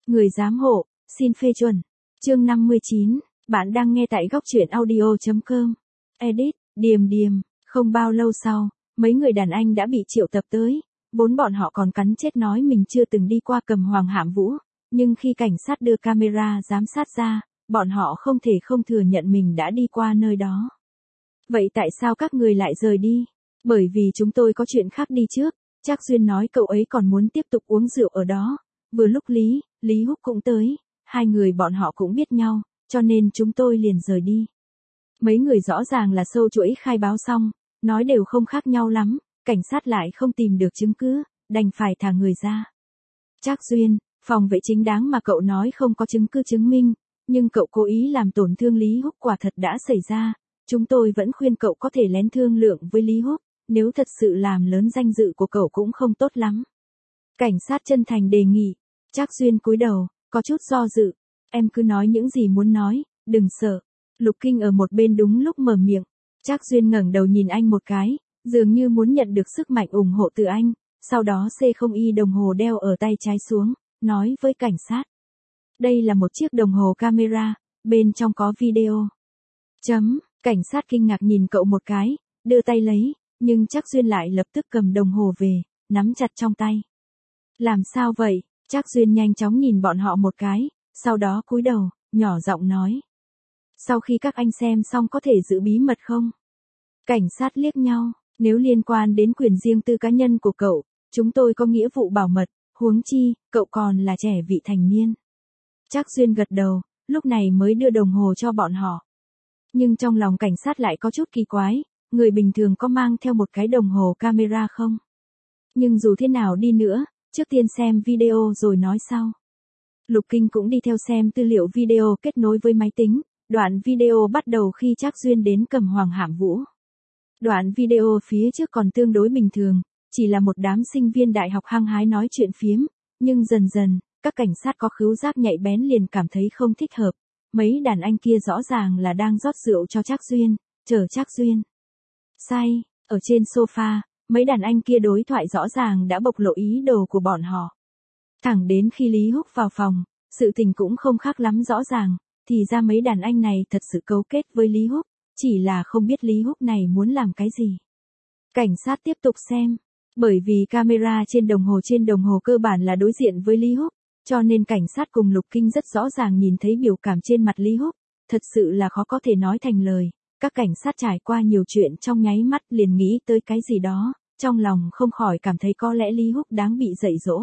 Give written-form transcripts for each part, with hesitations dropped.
Người giám hộ, xin phê chuẩn. Chương 59, bạn đang nghe tại góc truyện audio.com. Edit, Điềm Điềm. Không bao lâu sau, mấy người đàn anh đã bị triệu tập tới. Vốn bọn họ còn cắn chết nói mình chưa từng đi qua Cầm Hoàng Hạm Vũ. Nhưng khi cảnh sát đưa camera giám sát ra, bọn họ không thể không thừa nhận mình đã đi qua nơi đó. Vậy tại sao các người lại rời đi? Bởi vì chúng tôi có chuyện khác đi trước. Trác Duyên nói cậu ấy còn muốn tiếp tục uống rượu ở đó. Vừa lúc Lý Húc cũng tới. Hai người bọn họ cũng biết nhau, cho nên chúng tôi liền rời đi. Mấy người rõ ràng là sâu chuỗi khai báo xong, nói đều không khác nhau lắm, cảnh sát lại không tìm được chứng cứ, đành phải thả người ra. Trác Duyên, phòng vệ chính đáng mà cậu nói không có chứng cứ chứng minh, nhưng cậu cố ý làm tổn thương Lý Húc quả thật đã xảy ra, chúng tôi vẫn khuyên cậu có thể lén thương lượng với Lý Húc, nếu thật sự làm lớn danh dự của cậu cũng không tốt lắm. Cảnh sát chân thành đề nghị. Trác Duyên cúi đầu, có chút do dự. Em cứ nói những gì muốn nói, đừng sợ. Lục Kinh ở một bên đúng lúc mở miệng. Trác Duyên ngẩng đầu nhìn anh một cái, dường như muốn nhận được sức mạnh ủng hộ từ anh. Sau đó C0Y đồng hồ đeo ở tay trái xuống, nói với cảnh sát. Đây là một chiếc đồng hồ camera, bên trong có video. Cảnh sát kinh ngạc nhìn cậu một cái, đưa tay lấy, nhưng Trác Duyên lại lập tức cầm đồng hồ về, nắm chặt trong tay. Làm sao vậy? Trác Duyên nhanh chóng nhìn bọn họ một cái, sau đó cúi đầu, nhỏ giọng nói. Sau khi các anh xem xong có thể giữ bí mật không? Cảnh sát liếc nhau, nếu liên quan đến quyền riêng tư cá nhân của cậu, chúng tôi có nghĩa vụ bảo mật, huống chi, cậu còn là trẻ vị thành niên. Trác Duyên gật đầu, lúc này mới đưa đồng hồ cho bọn họ. Nhưng trong lòng cảnh sát lại có chút kỳ quái, người bình thường có mang theo một cái đồng hồ camera không? Nhưng dù thế nào đi nữa, trước tiên xem video rồi nói sau. Lục Kinh cũng đi theo xem tư liệu video kết nối với máy tính, đoạn video bắt đầu khi Trác Duyên đến Cầm Hoàng Hạm Vũ. Đoạn video phía trước còn tương đối bình thường, chỉ là một đám sinh viên đại học hăng hái nói chuyện phiếm, nhưng dần dần, các cảnh sát có khứu giác nhạy bén liền cảm thấy không thích hợp. Mấy đàn anh kia rõ ràng là đang rót rượu cho Trác Duyên, chờ Trác Duyên say, ở trên sofa. Mấy đàn anh kia đối thoại rõ ràng đã bộc lộ ý đồ của bọn họ. Thẳng đến khi Lý Húc vào phòng, sự tình cũng không khác lắm rõ ràng, thì ra mấy đàn anh này thật sự cấu kết với Lý Húc, chỉ là không biết Lý Húc này muốn làm cái gì. Cảnh sát tiếp tục xem, bởi vì camera trên đồng hồ cơ bản là đối diện với Lý Húc, cho nên cảnh sát cùng Lục Kinh rất rõ ràng nhìn thấy biểu cảm trên mặt Lý Húc, thật sự là khó có thể nói thành lời. Các cảnh sát trải qua nhiều chuyện trong nháy mắt liền nghĩ tới cái gì đó. Trong lòng không khỏi cảm thấy có lẽ Lý Húc đáng bị dạy dỗ.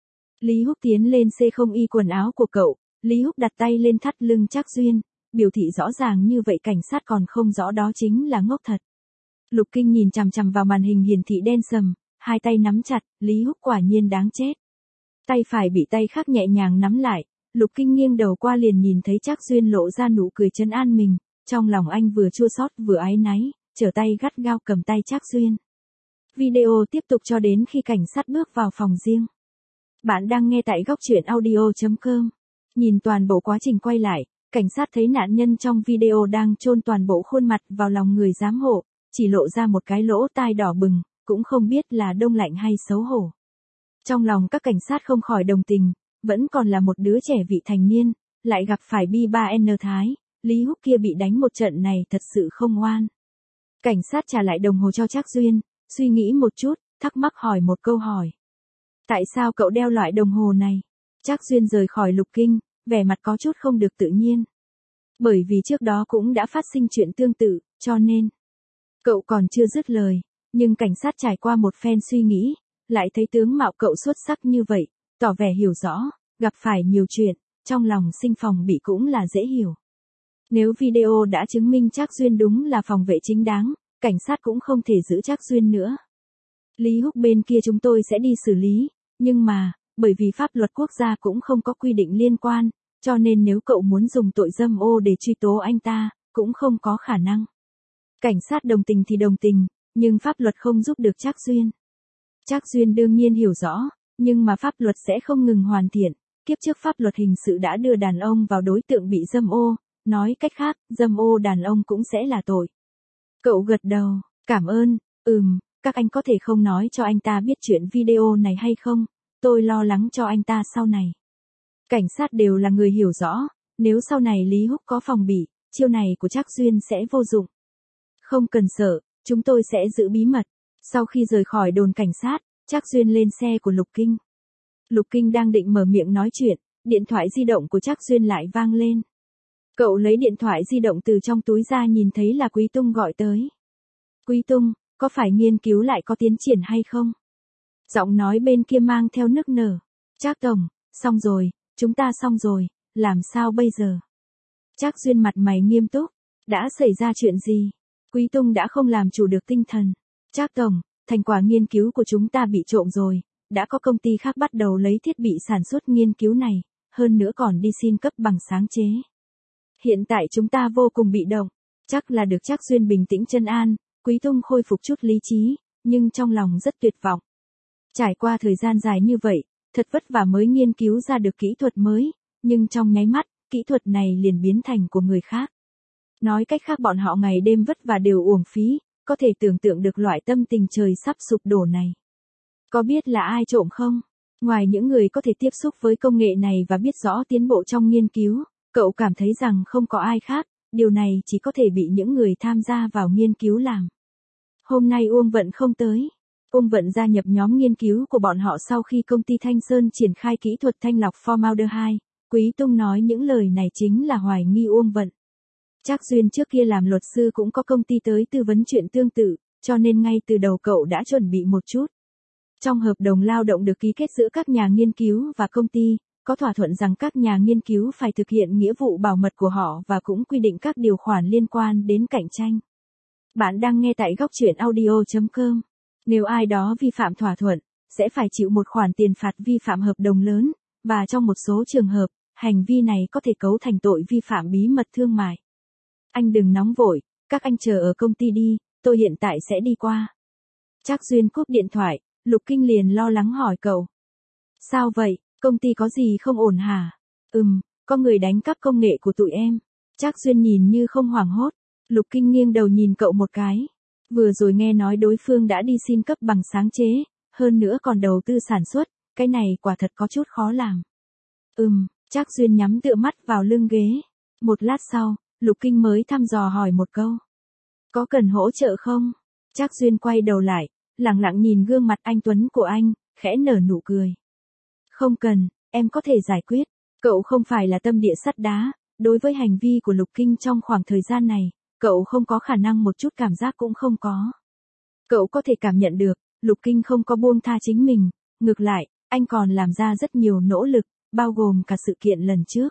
Lý Húc tiến lên C0Y quần áo của cậu, Lý Húc đặt tay lên thắt lưng Trác Duyên, biểu thị rõ ràng như vậy cảnh sát còn không rõ đó chính là ngốc thật. Lục Kinh nhìn chằm chằm vào màn hình hiển thị đen sầm, hai tay nắm chặt, Lý Húc quả nhiên đáng chết. Tay phải bị tay khác nhẹ nhàng nắm lại, Lục Kinh nghiêng đầu qua liền nhìn thấy Trác Duyên lộ ra nụ cười trấn an mình, trong lòng anh vừa chua xót vừa áy náy, trở tay gắt gao cầm tay Trác Duyên. Video tiếp tục cho đến khi cảnh sát bước vào phòng riêng. Bạn đang nghe tại góc truyện audio.com. Nhìn toàn bộ quá trình quay lại, cảnh sát thấy nạn nhân trong video đang chôn toàn bộ khuôn mặt vào lòng người giám hộ, chỉ lộ ra một cái lỗ tai đỏ bừng, cũng không biết là đông lạnh hay xấu hổ. Trong lòng các cảnh sát không khỏi đồng tình, vẫn còn là một đứa trẻ vị thành niên, lại gặp phải bi-3N Thái, Lý Húc kia bị đánh một trận này thật sự không ngoan. Cảnh sát trả lại đồng hồ cho Trác Duyên. Suy nghĩ một chút, thắc mắc hỏi một câu hỏi. Tại sao cậu đeo loại đồng hồ này? Trác Duyên rời khỏi Lục Kinh, vẻ mặt có chút không được tự nhiên. Bởi vì trước đó cũng đã phát sinh chuyện tương tự, cho nên. Cậu còn chưa dứt lời, nhưng cảnh sát trải qua một phen suy nghĩ, lại thấy tướng mạo cậu xuất sắc như vậy, tỏ vẻ hiểu rõ, gặp phải nhiều chuyện, trong lòng sinh phòng bị cũng là dễ hiểu. Nếu video đã chứng minh Trác Duyên đúng là phòng vệ chính đáng, cảnh sát cũng không thể giữ Trác Duyên nữa. Lý Húc bên kia chúng tôi sẽ đi xử lý, nhưng mà, bởi vì pháp luật quốc gia cũng không có quy định liên quan, cho nên nếu cậu muốn dùng tội dâm ô để truy tố anh ta, cũng không có khả năng. Cảnh sát đồng tình thì đồng tình, nhưng pháp luật không giúp được Trác Duyên. Trác Duyên đương nhiên hiểu rõ, nhưng mà pháp luật sẽ không ngừng hoàn thiện, kiếp trước pháp luật hình sự đã đưa đàn ông vào đối tượng bị dâm ô, nói cách khác, dâm ô đàn ông cũng sẽ là tội. Cậu gật đầu, cảm ơn, các anh có thể không nói cho anh ta biết chuyện video này hay không, tôi lo lắng cho anh ta sau này. Cảnh sát đều là người hiểu rõ, nếu sau này Lý Húc có phòng bị, chiêu này của Trác Duyên sẽ vô dụng. Không cần sợ, chúng tôi sẽ giữ bí mật. Sau khi rời khỏi đồn cảnh sát, Trác Duyên lên xe của Lục Kinh. Lục Kinh đang định mở miệng nói chuyện, điện thoại di động của Trác Duyên lại vang lên. Cậu lấy điện thoại di động từ trong túi ra, nhìn thấy là Quý Tung gọi tới. Quý Tung, có phải nghiên cứu lại có tiến triển hay không? Giọng nói bên kia mang theo nức nở. Trác tổng, xong rồi, chúng ta xong rồi, làm sao bây giờ? Trác Duyên mặt mày nghiêm túc. Đã xảy ra chuyện gì? Quý Tung đã không làm chủ được tinh thần. Trác tổng, thành quả nghiên cứu của chúng ta bị trộm rồi, đã có công ty khác bắt đầu lấy thiết bị sản xuất nghiên cứu này, hơn nữa còn đi xin cấp bằng sáng chế. Hiện tại chúng ta vô cùng bị động, chắc là được Trác Duyên bình tĩnh trấn an, Quý Tung khôi phục chút lý trí, nhưng trong lòng rất tuyệt vọng. Trải qua thời gian dài như vậy, thật vất vả mới nghiên cứu ra được kỹ thuật mới, nhưng trong nháy mắt, kỹ thuật này liền biến thành của người khác. Nói cách khác, bọn họ ngày đêm vất vả đều uổng phí, có thể tưởng tượng được loại tâm tình trời sắp sụp đổ này. Có biết là ai trộm không? Ngoài những người có thể tiếp xúc với công nghệ này và biết rõ tiến bộ trong nghiên cứu, cậu cảm thấy rằng không có ai khác, điều này chỉ có thể bị những người tham gia vào nghiên cứu làm. Hôm nay Uông Vận không tới. Uông Vận gia nhập nhóm nghiên cứu của bọn họ sau khi công ty Thanh Sơn triển khai kỹ thuật thanh lọc formaldehyde. Quý Tung nói những lời này chính là hoài nghi Uông Vận. Trác Duyên trước kia làm luật sư cũng có công ty tới tư vấn chuyện tương tự, cho nên ngay từ đầu cậu đã chuẩn bị một chút. Trong hợp đồng lao động được ký kết giữa các nhà nghiên cứu và công ty, có thỏa thuận rằng các nhà nghiên cứu phải thực hiện nghĩa vụ bảo mật của họ và cũng quy định các điều khoản liên quan đến cạnh tranh. Bạn đang nghe tại góc truyện audio.com. Nếu ai đó vi phạm thỏa thuận, sẽ phải chịu một khoản tiền phạt vi phạm hợp đồng lớn, và trong một số trường hợp, hành vi này có thể cấu thành tội vi phạm bí mật thương mại. Anh đừng nóng vội, các anh chờ ở công ty đi, tôi hiện tại sẽ đi qua. Trác Duyên cúp điện thoại, Lục Kinh liền lo lắng hỏi cậu. Sao vậy, công ty có gì không ổn hả? Có người đánh cắp công nghệ của tụi em. Trác Duyên nhìn như không hoảng hốt, Lục Kinh nghiêng đầu nhìn cậu một cái. Vừa rồi nghe nói đối phương đã đi xin cấp bằng sáng chế, hơn nữa còn đầu tư sản xuất, cái này quả thật có chút khó làm. Trác Duyên nhắm tựa mắt vào lưng ghế. Một lát sau, Lục Kinh mới thăm dò hỏi một câu. Có cần hỗ trợ không? Trác Duyên quay đầu lại, lặng lặng nhìn gương mặt anh tuấn của anh, khẽ nở nụ cười. Không cần, em có thể giải quyết. Cậu không phải là tâm địa sắt đá, đối với hành vi của Lục Kinh trong khoảng thời gian này, cậu không có khả năng một chút cảm giác cũng không có. Cậu có thể cảm nhận được, Lục Kinh không có buông tha chính mình, ngược lại, anh còn làm ra rất nhiều nỗ lực, bao gồm cả sự kiện lần trước.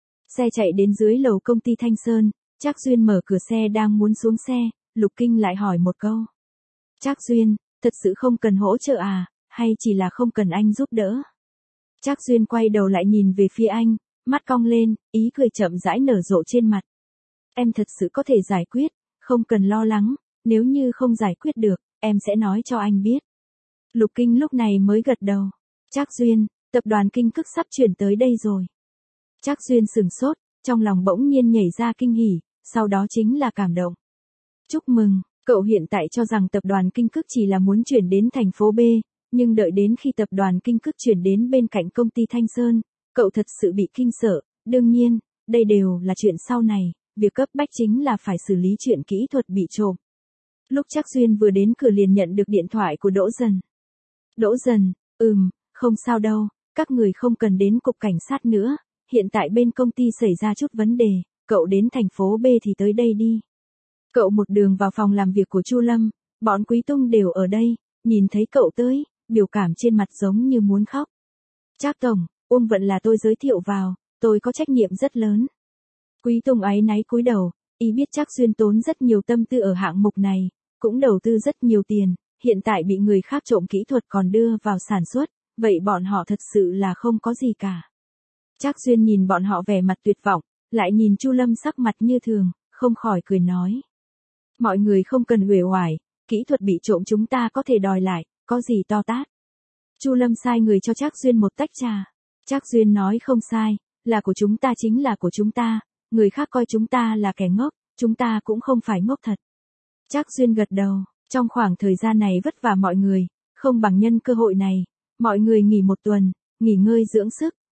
Xe chạy đến dưới lầu công ty Thanh Sơn, Trác Duyên mở cửa xe đang muốn xuống xe, Lục Kinh lại hỏi một câu. Trác Duyên, thật sự không cần hỗ trợ à, hay chỉ là không cần anh giúp đỡ? Trác Duyên quay đầu lại nhìn về phía anh, mắt cong lên, ý cười chậm rãi nở rộ trên mặt. Em thật sự có thể giải quyết, không cần lo lắng, nếu như không giải quyết được, em sẽ nói cho anh biết. Lục Kinh lúc này mới gật đầu. Trác Duyên, tập đoàn Kinh Cức sắp chuyển tới đây rồi. Trác Duyên sửng sốt, trong lòng bỗng nhiên nhảy ra kinh hỉ, sau đó chính là cảm động. Chúc mừng, cậu hiện tại cho rằng tập đoàn Kinh Cức chỉ là muốn chuyển đến thành phố B, nhưng đợi đến khi tập đoàn Kinh Cức chuyển đến bên cạnh công ty Thanh Sơn, cậu thật sự bị kinh sợ. Đương nhiên, đây đều là chuyện sau này, việc cấp bách chính là phải xử lý chuyện kỹ thuật bị trộm. Lúc Trác Duyên vừa đến cửa liền nhận được điện thoại của Đỗ Dần. Đỗ Dần, không sao đâu, các người không cần đến cục cảnh sát nữa, hiện tại bên công ty xảy ra chút vấn đề, cậu đến thành phố B thì tới đây đi. Cậu một đường vào phòng làm việc của Chu Lâm, bọn Quý Tung đều ở đây, nhìn thấy cậu tới, biểu cảm trên mặt giống như muốn khóc. Trác tổng, Uông Vận là tôi giới thiệu vào, tôi có trách nhiệm rất lớn. Quý Tung áy náy cúi đầu, ý biết Trác Duyên tốn rất nhiều tâm tư ở hạng mục này, cũng đầu tư rất nhiều tiền, hiện tại bị người khác trộm kỹ thuật còn đưa vào sản xuất, vậy bọn họ thật sự là không có gì cả. Trác Duyên nhìn bọn họ vẻ mặt tuyệt vọng, lại nhìn Chu Lâm sắc mặt như thường, không khỏi cười nói. Mọi người không cần uể oải, kỹ thuật bị trộm chúng ta có thể đòi lại, có gì to tát. Chu Lâm sai người cho Trác Duyên một tách trà. Trác Duyên nói không sai, là của chúng ta chính là của chúng ta, người khác coi chúng ta là kẻ ngốc, chúng ta cũng không phải ngốc thật. Trác Duyên gật đầu, trong khoảng thời gian này vất vả mọi người, không bằng nhân cơ hội này, mọi người nghỉ một tuần, nghỉ ngơi dưỡng sức,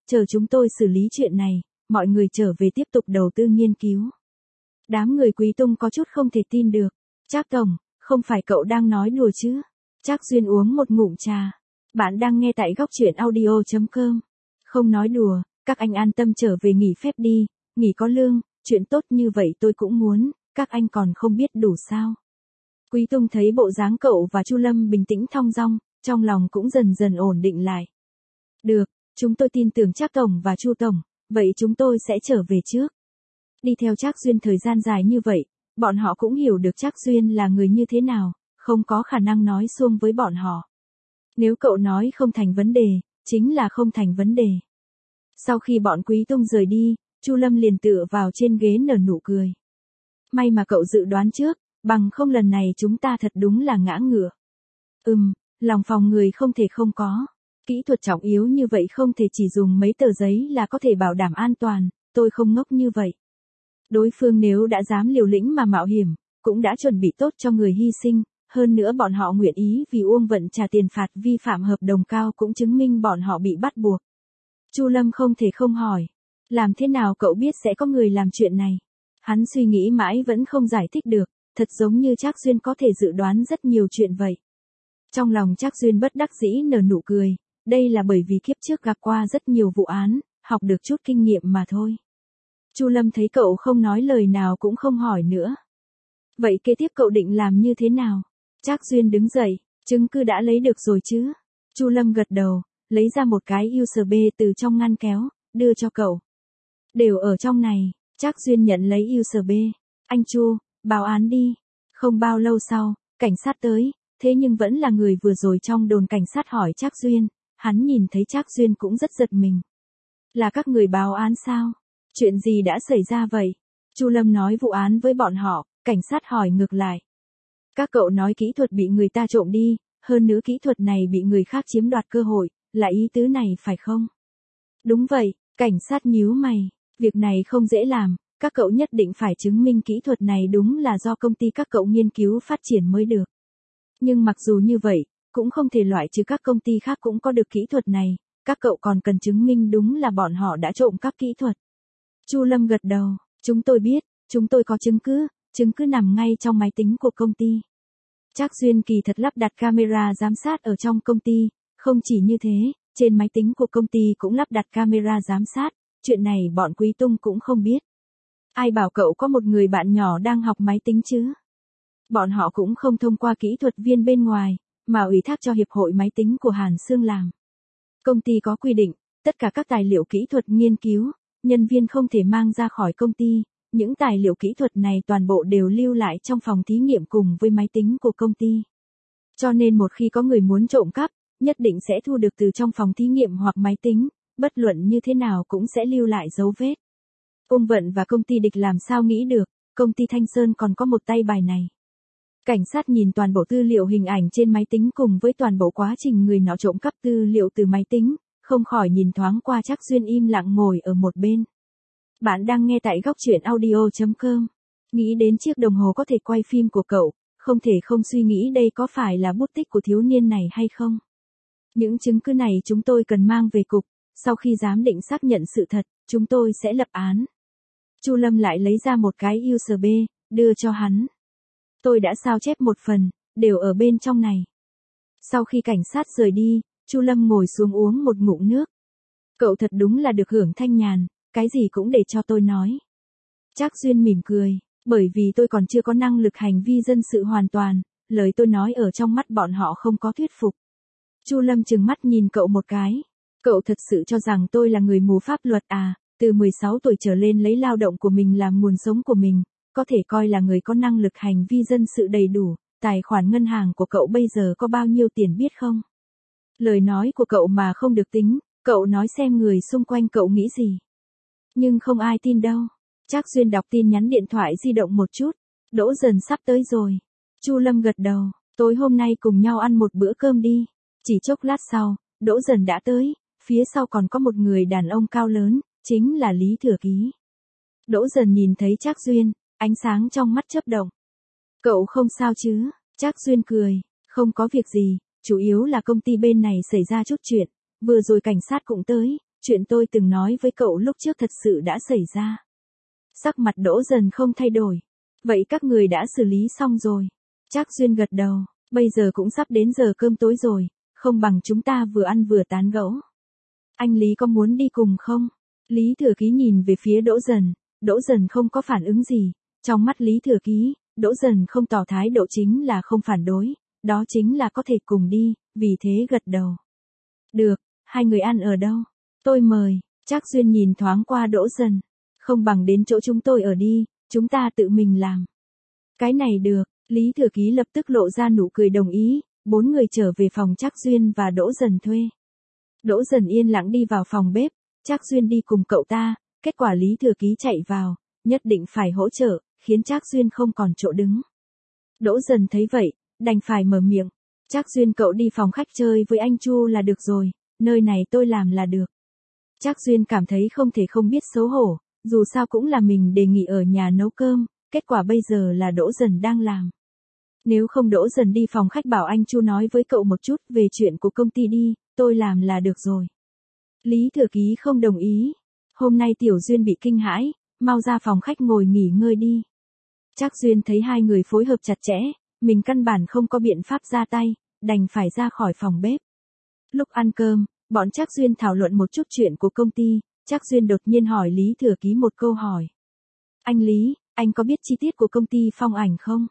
chờ chúng tôi xử lý chuyện này, mọi người trở về tiếp tục đầu tư nghiên cứu. Đám người Quý Tung có chút không thể tin được. Trác tổng, không phải cậu đang nói đùa chứ? Trác Duyên uống một ngụm trà. Bạn đang nghe tại góc truyện audio.com. Không nói đùa, các anh an tâm trở về nghỉ phép đi, nghỉ có lương, chuyện tốt như vậy tôi cũng muốn, các anh còn không biết đủ sao. Quý Tung thấy bộ dáng cậu và Chu Lâm bình tĩnh thong dong, trong lòng cũng dần dần ổn định lại. Được, chúng tôi tin tưởng Trác tổng và Chu tổng, vậy chúng tôi sẽ trở về trước. Đi theo Trác Duyên thời gian dài như vậy, bọn họ cũng hiểu được Trác Duyên là người như thế nào, không có khả năng nói suông với bọn họ. Nếu cậu nói không thành vấn đề, chính là không thành vấn đề. Sau khi bọn Quý Tung rời đi, Chu Lâm liền tựa vào trên ghế nở nụ cười. May mà cậu dự đoán trước, bằng không lần này chúng ta thật đúng là ngã ngựa. Lòng phòng người không thể không có. Kỹ thuật trọng yếu như vậy không thể chỉ dùng mấy tờ giấy là có thể bảo đảm an toàn, tôi không ngốc như vậy. Đối phương nếu đã dám liều lĩnh mà mạo hiểm, cũng đã chuẩn bị tốt cho người hy sinh, hơn nữa bọn họ nguyện ý vì Uông Vận trả tiền phạt vi phạm hợp đồng cao cũng chứng minh bọn họ bị bắt buộc. Chu Lâm không thể không hỏi, làm thế nào cậu biết sẽ có người làm chuyện này? Hắn suy nghĩ mãi vẫn không giải thích được, thật giống như Trác Duyên có thể dự đoán rất nhiều chuyện vậy. Trong lòng Trác Duyên bất đắc dĩ nở nụ cười, đây là bởi vì kiếp trước gặp qua rất nhiều vụ án, học được chút kinh nghiệm mà thôi. Chu Lâm thấy cậu không nói lời nào cũng không hỏi nữa. Vậy kế tiếp cậu định làm như thế nào? Trác Duyên đứng dậy, chứng cứ đã lấy được rồi chứ? Chu Lâm gật đầu, lấy ra một cái USB từ trong ngăn kéo, đưa cho cậu. Đều ở trong này. Trác Duyên nhận lấy USB. Anh Chu, báo án đi. Không bao lâu sau, cảnh sát tới, thế nhưng vẫn là người vừa rồi trong đồn cảnh sát hỏi Trác Duyên, hắn nhìn thấy Trác Duyên cũng rất giật mình. Là các người báo án sao? Chuyện gì đã xảy ra vậy? Chu Lâm nói vụ án với bọn họ, cảnh sát hỏi ngược lại. Các cậu nói kỹ thuật bị người ta trộm đi, hơn nữa kỹ thuật này bị người khác chiếm đoạt cơ hội, là ý tứ này phải không? Đúng vậy, cảnh sát nhíu mày, việc này không dễ làm, các cậu nhất định phải chứng minh kỹ thuật này đúng là do công ty các cậu nghiên cứu phát triển mới được. Nhưng mặc dù như vậy, cũng không thể loại trừ các công ty khác cũng có được kỹ thuật này, các cậu còn cần chứng minh đúng là bọn họ đã trộm các kỹ thuật. Chu Lâm gật đầu, chúng tôi biết, chúng tôi có chứng cứ nằm ngay trong máy tính của công ty. Trác Duyên kỳ thật lắp đặt camera giám sát ở trong công ty, không chỉ như thế, trên máy tính của công ty cũng lắp đặt camera giám sát, chuyện này bọn Quý Tung cũng không biết. Ai bảo cậu có một người bạn nhỏ đang học máy tính chứ? Bọn họ cũng không thông qua kỹ thuật viên bên ngoài, mà ủy thác cho Hiệp hội Máy tính của Hàn Sương làm. Công ty có quy định, tất cả các tài liệu kỹ thuật nghiên cứu, nhân viên không thể mang ra khỏi công ty, những tài liệu kỹ thuật này toàn bộ đều lưu lại trong phòng thí nghiệm cùng với máy tính của công ty. Cho nên một khi có người muốn trộm cắp, nhất định sẽ thu được từ trong phòng thí nghiệm hoặc máy tính, bất luận như thế nào cũng sẽ lưu lại dấu vết. Uông Vận và công ty địch làm sao nghĩ được, công ty Thanh Sơn còn có một tay bài này. Cảnh sát nhìn toàn bộ tư liệu hình ảnh trên máy tính cùng với toàn bộ quá trình người nọ trộm cắp tư liệu từ máy tính, không khỏi nhìn thoáng qua Trác Duyên im lặng ngồi ở một bên. Bạn đang nghe tại góc truyện audio.com. Nghĩ đến chiếc đồng hồ có thể quay phim của cậu, không thể không suy nghĩ đây có phải là bút tích của thiếu niên này hay không. Những chứng cứ này chúng tôi cần mang về cục, sau khi giám định xác nhận sự thật, chúng tôi sẽ lập án. Chu Lâm lại lấy ra một cái USB, đưa cho hắn. Tôi đã sao chép một phần, đều ở bên trong này. Sau khi cảnh sát rời đi, Chu Lâm ngồi xuống uống một ngụm nước. Cậu thật đúng là được hưởng thanh nhàn, cái gì cũng để cho tôi nói. Trác Duyên mỉm cười, bởi vì tôi còn chưa có năng lực hành vi dân sự hoàn toàn, lời tôi nói ở trong mắt bọn họ không có thuyết phục. Chu Lâm trừng mắt nhìn cậu một cái. Cậu thật sự cho rằng tôi là người mù pháp luật à, từ 16 tuổi trở lên lấy lao động của mình làm nguồn sống của mình, có thể coi là người có năng lực hành vi dân sự đầy đủ, tài khoản ngân hàng của cậu bây giờ có bao nhiêu tiền biết không? Lời nói của cậu mà không được tính, cậu nói xem người xung quanh cậu nghĩ gì. Nhưng không ai tin đâu. Trác Duyên đọc tin nhắn điện thoại di động một chút. Đỗ Dần sắp tới rồi. Chu Lâm gật đầu, tối hôm nay cùng nhau ăn một bữa cơm đi. Chỉ chốc lát sau, Đỗ Dần đã tới, phía sau còn có một người đàn ông cao lớn, chính là Lý Thừa Ký. Đỗ Dần nhìn thấy Trác Duyên, ánh sáng trong mắt chớp động. Cậu không sao chứ? Trác Duyên cười, không có việc gì, chủ yếu là công ty bên này xảy ra chút chuyện, vừa rồi cảnh sát cũng tới, chuyện tôi từng nói với cậu lúc trước thật sự đã xảy ra. Sắc mặt Đỗ Dần không thay đổi. Vậy các người đã xử lý xong rồi. Trác Duyên gật đầu, bây giờ cũng sắp đến giờ cơm tối rồi, không bằng chúng ta vừa ăn vừa tán gẫu. Anh Lý có muốn đi cùng không? Lý Thừa Ký nhìn về phía Đỗ Dần không có phản ứng gì. Trong mắt Lý Thừa Ký, Đỗ Dần không tỏ thái độ chính là không phản đối, đó chính là có thể cùng đi, vì thế gật đầu. Được, hai người ăn ở đâu? Tôi mời. Trác Duyên nhìn thoáng qua Đỗ Dần. Không bằng đến chỗ chúng tôi ở đi, chúng ta tự mình làm. Cái này được, Lý Thừa Ký lập tức lộ ra nụ cười đồng ý, 4 người trở về phòng Trác Duyên và Đỗ Dần thuê. Đỗ Dần yên lặng đi vào phòng bếp, Trác Duyên đi cùng cậu ta, kết quả Lý Thừa Ký chạy vào, nhất định phải hỗ trợ, khiến Trác Duyên không còn chỗ đứng. Đỗ Dần thấy vậy, đành phải mở miệng. Trác Duyên cậu đi phòng khách chơi với anh Chu là được rồi, nơi này tôi làm là được. Trác Duyên cảm thấy không thể không biết xấu hổ, dù sao cũng là mình đề nghị ở nhà nấu cơm, kết quả bây giờ là Đỗ Dần đang làm. Nếu không Đỗ Dần đi phòng khách bảo anh Chu nói với cậu một chút về chuyện của công ty đi, tôi làm là được rồi. Lý Thừa Ký không đồng ý. Hôm nay Tiểu Duyên bị kinh hãi, mau ra phòng khách ngồi nghỉ ngơi đi. Trác Duyên thấy hai người phối hợp chặt chẽ, mình căn bản không có biện pháp ra tay, đành phải ra khỏi phòng bếp. Lúc ăn cơm, bọn Trác Duyên thảo luận một chút chuyện của công ty, Trác Duyên đột nhiên hỏi Lý Thừa Ký một câu hỏi. Anh Lý, anh có biết chi tiết của công ty Phong Ảnh không?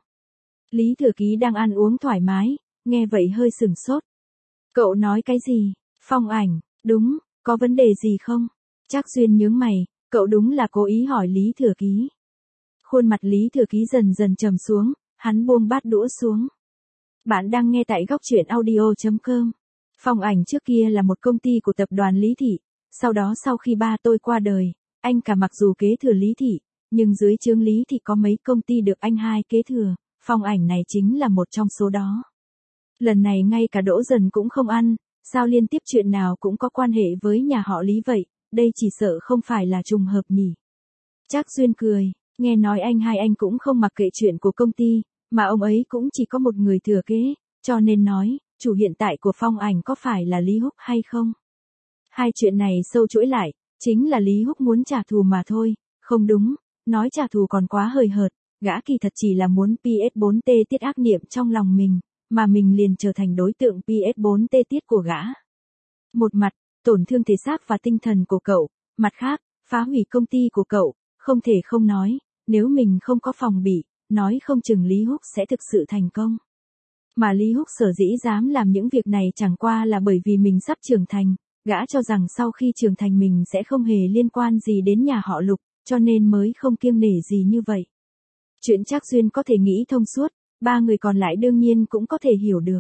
Lý Thừa Ký đang ăn uống thoải mái, nghe vậy hơi sửng sốt. Cậu nói cái gì? Phong Ảnh, đúng, có vấn đề gì không? Trác Duyên nhướng mày, cậu đúng là cố ý hỏi Lý Thừa Ký. Khuôn mặt Lý Thừa Ký dần dần trầm xuống, hắn buông bát đũa xuống. Bạn đang nghe tại góc truyện audio.com. Phong Ảnh trước kia là một công ty của tập đoàn Lý Thị, sau đó sau khi ba tôi qua đời, anh cả mặc dù kế thừa Lý Thị, nhưng dưới trướng Lý Thị có mấy công ty được anh hai kế thừa, Phong Ảnh này chính là một trong số đó. Lần này ngay cả Đỗ Dần cũng không ăn, sao liên tiếp chuyện nào cũng có quan hệ với nhà họ Lý vậy, đây chỉ sợ không phải là trùng hợp nhỉ. Trác Duyên cười, nghe nói anh hai anh cũng không mặc kệ chuyện của công ty, mà ông ấy cũng chỉ có một người thừa kế, cho nên nói, chủ hiện tại của Phong Ảnh có phải là Lý Húc hay không? Hai chuyện này sâu chuỗi lại, chính là Lý Húc muốn trả thù mà thôi, không đúng, nói trả thù còn quá hời hợt, gã kỳ thật chỉ là muốn PS4T tiết ác niệm trong lòng mình, mà mình liền trở thành đối tượng PS4T tiết của gã. Một mặt, tổn thương thể xác và tinh thần của cậu, mặt khác, phá hủy công ty của cậu, không thể không nói, nếu mình không có phòng bị, nói không chừng Lý Húc sẽ thực sự thành công. Mà Lý Húc sở dĩ dám làm những việc này chẳng qua là bởi vì mình sắp trưởng thành, gã cho rằng sau khi trưởng thành mình sẽ không hề liên quan gì đến nhà họ Lục, cho nên mới không kiêng nể gì như vậy. Chuyện Trác Duyên có thể nghĩ thông suốt, ba người còn lại đương nhiên cũng có thể hiểu được.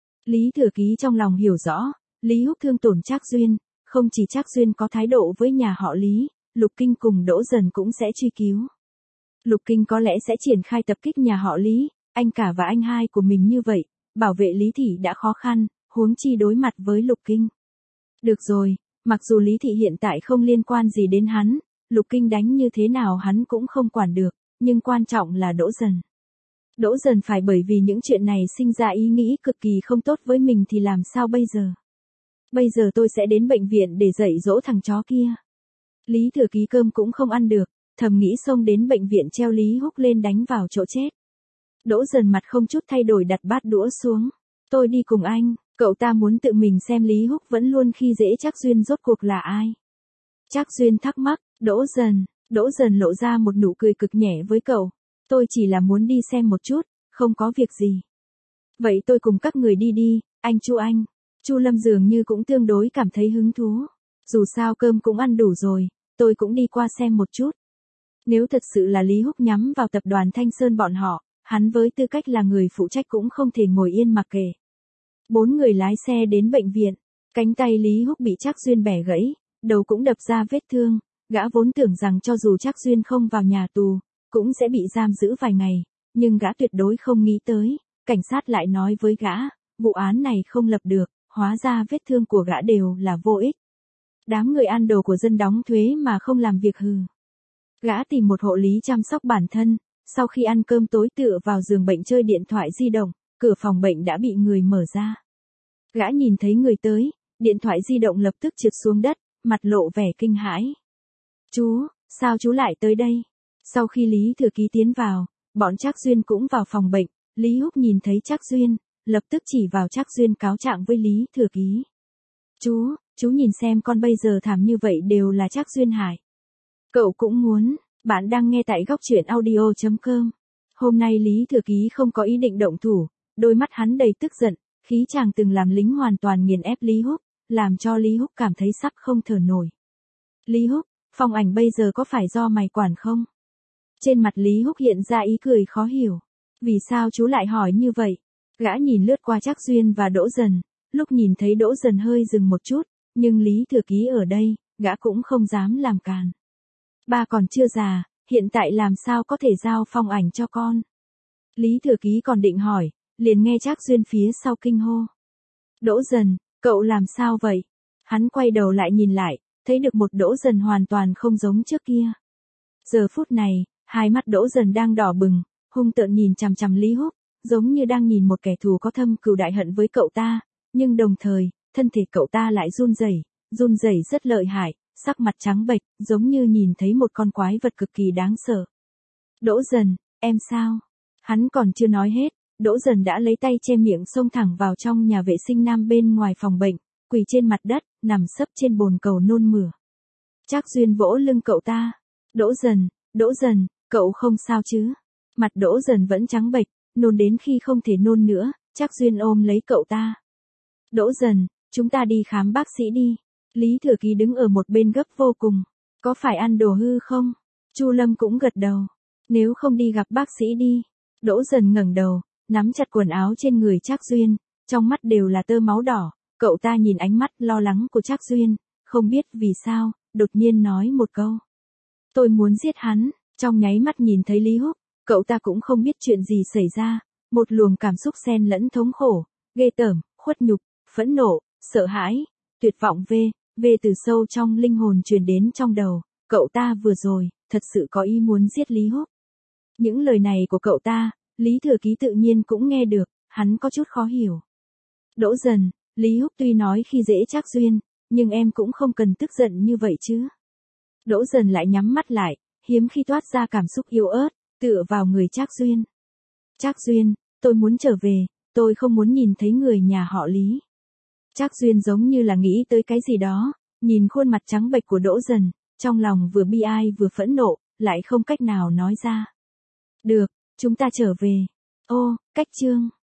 Lý Thừa Ký trong lòng hiểu rõ, Lý Húc thương tổn Trác Duyên, không chỉ Trác Duyên có thái độ với nhà họ Lý, Lục Kinh cùng Đỗ Dần cũng sẽ truy cứu. Lục Kinh có lẽ sẽ triển khai tập kích nhà họ Lý, anh cả và anh hai của mình như vậy, bảo vệ Lý Thị đã khó khăn, huống chi đối mặt với Lục Kinh. Được rồi, mặc dù Lý Thị hiện tại không liên quan gì đến hắn, Lục Kinh đánh như thế nào hắn cũng không quản được, nhưng quan trọng là Đỗ Dần. Đỗ Dần phải bởi vì những chuyện này sinh ra ý nghĩ cực kỳ không tốt với mình thì làm sao bây giờ? Bây giờ tôi sẽ đến bệnh viện để dạy dỗ thằng chó kia. Lý Thừa Ký cơm cũng không ăn được, thầm nghĩ xông đến bệnh viện treo Lý Húc lên đánh vào chỗ chết. Đỗ Dần mặt không chút thay đổi đặt bát đũa xuống. Tôi đi cùng anh, cậu ta muốn tự mình xem Lý Húc vẫn luôn khi dễ Trác Duyên rốt cuộc là ai. Trác Duyên thắc mắc, Đỗ Dần lộ ra một nụ cười cực nhẹ với cậu. Tôi chỉ là muốn đi xem một chút, không có việc gì. Vậy tôi cùng các người đi đi, anh. Chu Lâm dường như cũng tương đối cảm thấy hứng thú. Dù sao cơm cũng ăn đủ rồi, tôi cũng đi qua xem một chút. Nếu thật sự là Lý Húc nhắm vào tập đoàn Thanh Sơn bọn họ, hắn với tư cách là người phụ trách cũng không thể ngồi yên mặc kệ. 4 người lái xe đến bệnh viện, cánh tay Lý Húc bị Trác Duyên bẻ gãy, đầu cũng đập ra vết thương, gã vốn tưởng rằng cho dù Trác Duyên không vào nhà tù, cũng sẽ bị giam giữ vài ngày, nhưng gã tuyệt đối không nghĩ tới, cảnh sát lại nói với gã, vụ án này không lập được, hóa ra vết thương của gã đều là vô ích. Đám người ăn đồ của dân đóng thuế mà không làm việc hừ. Gã tìm một hộ lý chăm sóc bản thân, sau khi ăn cơm tối tựa vào giường bệnh chơi điện thoại di động, cửa phòng bệnh đã bị người mở ra. Gã nhìn thấy người tới, điện thoại di động lập tức trượt xuống đất, mặt lộ vẻ kinh hãi. Chú, sao chú lại tới đây? Sau khi Lý Thừa Ký tiến vào, bọn Trác Duyên cũng vào phòng bệnh, Lý Húc nhìn thấy Trác Duyên, lập tức chỉ vào Trác Duyên cáo trạng với Lý Thừa Ký. Chú nhìn xem con bây giờ thảm như vậy đều là Trác Duyên hại. Cậu cũng muốn, bạn đang nghe tại góc truyện audio.com. Hôm nay Lý Thừa Ký không có ý định động thủ, đôi mắt hắn đầy tức giận, khí chàng từng làm lính hoàn toàn nghiền ép Lý Húc, làm cho Lý Húc cảm thấy sắp không thở nổi. Lý Húc, Phong Ảnh bây giờ có phải do mày quản không? Trên mặt Lý Húc hiện ra ý cười khó hiểu. Vì sao chú lại hỏi như vậy? Gã nhìn lướt qua Trác Duyên và Đỗ Dần, lúc nhìn thấy Đỗ Dần hơi dừng một chút, nhưng Lý Thừa Ký ở đây, gã cũng không dám làm càn. Ba còn chưa già, hiện tại làm sao có thể giao Phong Ảnh cho con? Lý Thừa Ký còn định hỏi, liền nghe Trác Duyên phía sau kinh hô. Đỗ Dần, cậu làm sao vậy? Hắn quay đầu lại nhìn lại, thấy được một Đỗ Dần hoàn toàn không giống trước kia. Giờ phút này, hai mắt Đỗ Dần đang đỏ bừng, hung tợn nhìn chằm chằm Lý Húc, giống như đang nhìn một kẻ thù có thâm cừu đại hận với cậu ta, nhưng đồng thời, thân thể cậu ta lại run rẩy rất lợi hại, sắc mặt trắng bệch, giống như nhìn thấy một con quái vật cực kỳ đáng sợ. Đỗ Dần, em sao? Hắn còn chưa nói hết, Đỗ Dần đã lấy tay che miệng xông thẳng vào trong nhà vệ sinh nam bên ngoài phòng bệnh, quỳ trên mặt đất, nằm sấp trên bồn cầu nôn mửa. Trác Duyên vỗ lưng cậu ta. Đỗ Dần, cậu không sao chứ? Mặt Đỗ Dần vẫn trắng bệch, nôn đến khi không thể nôn nữa, Trác Duyên ôm lấy cậu ta. Đỗ Dần, chúng ta đi khám bác sĩ đi. Lý Thừa Ký đứng ở một bên gấp vô cùng. Có phải ăn đồ hư không? Chu Lâm cũng gật đầu. Nếu không đi gặp bác sĩ đi. Đỗ Dần ngẩng đầu, nắm chặt quần áo trên người Trác Duyên, trong mắt đều là tơ máu đỏ. Cậu ta nhìn ánh mắt lo lắng của Trác Duyên, không biết vì sao, đột nhiên nói một câu. Tôi muốn giết hắn. Trong nháy mắt nhìn thấy Lý Húc, cậu ta cũng không biết chuyện gì xảy ra, một luồng cảm xúc xen lẫn thống khổ, ghê tởm, khuất nhục, phẫn nộ, sợ hãi, tuyệt vọng về từ sâu trong linh hồn truyền đến trong đầu, cậu ta vừa rồi, thật sự có ý muốn giết Lý Húc. Những lời này của cậu ta, Lý Thừa Ký tự nhiên cũng nghe được, hắn có chút khó hiểu. Đỗ Dần, Lý Húc tuy nói khi dễ Trác Duyên, nhưng em cũng không cần tức giận như vậy chứ. Đỗ Dần lại nhắm mắt lại, hiếm khi toát ra cảm xúc yếu ớt, tựa vào người Trác Duyên. Trác Duyên, tôi muốn trở về, tôi không muốn nhìn thấy người nhà họ Lý. Trác Duyên giống như là nghĩ tới cái gì đó, nhìn khuôn mặt trắng bệch của Đỗ Dần, trong lòng vừa bi ai vừa phẫn nộ, lại không cách nào nói ra. Được, chúng ta trở về. Ô, cách chương.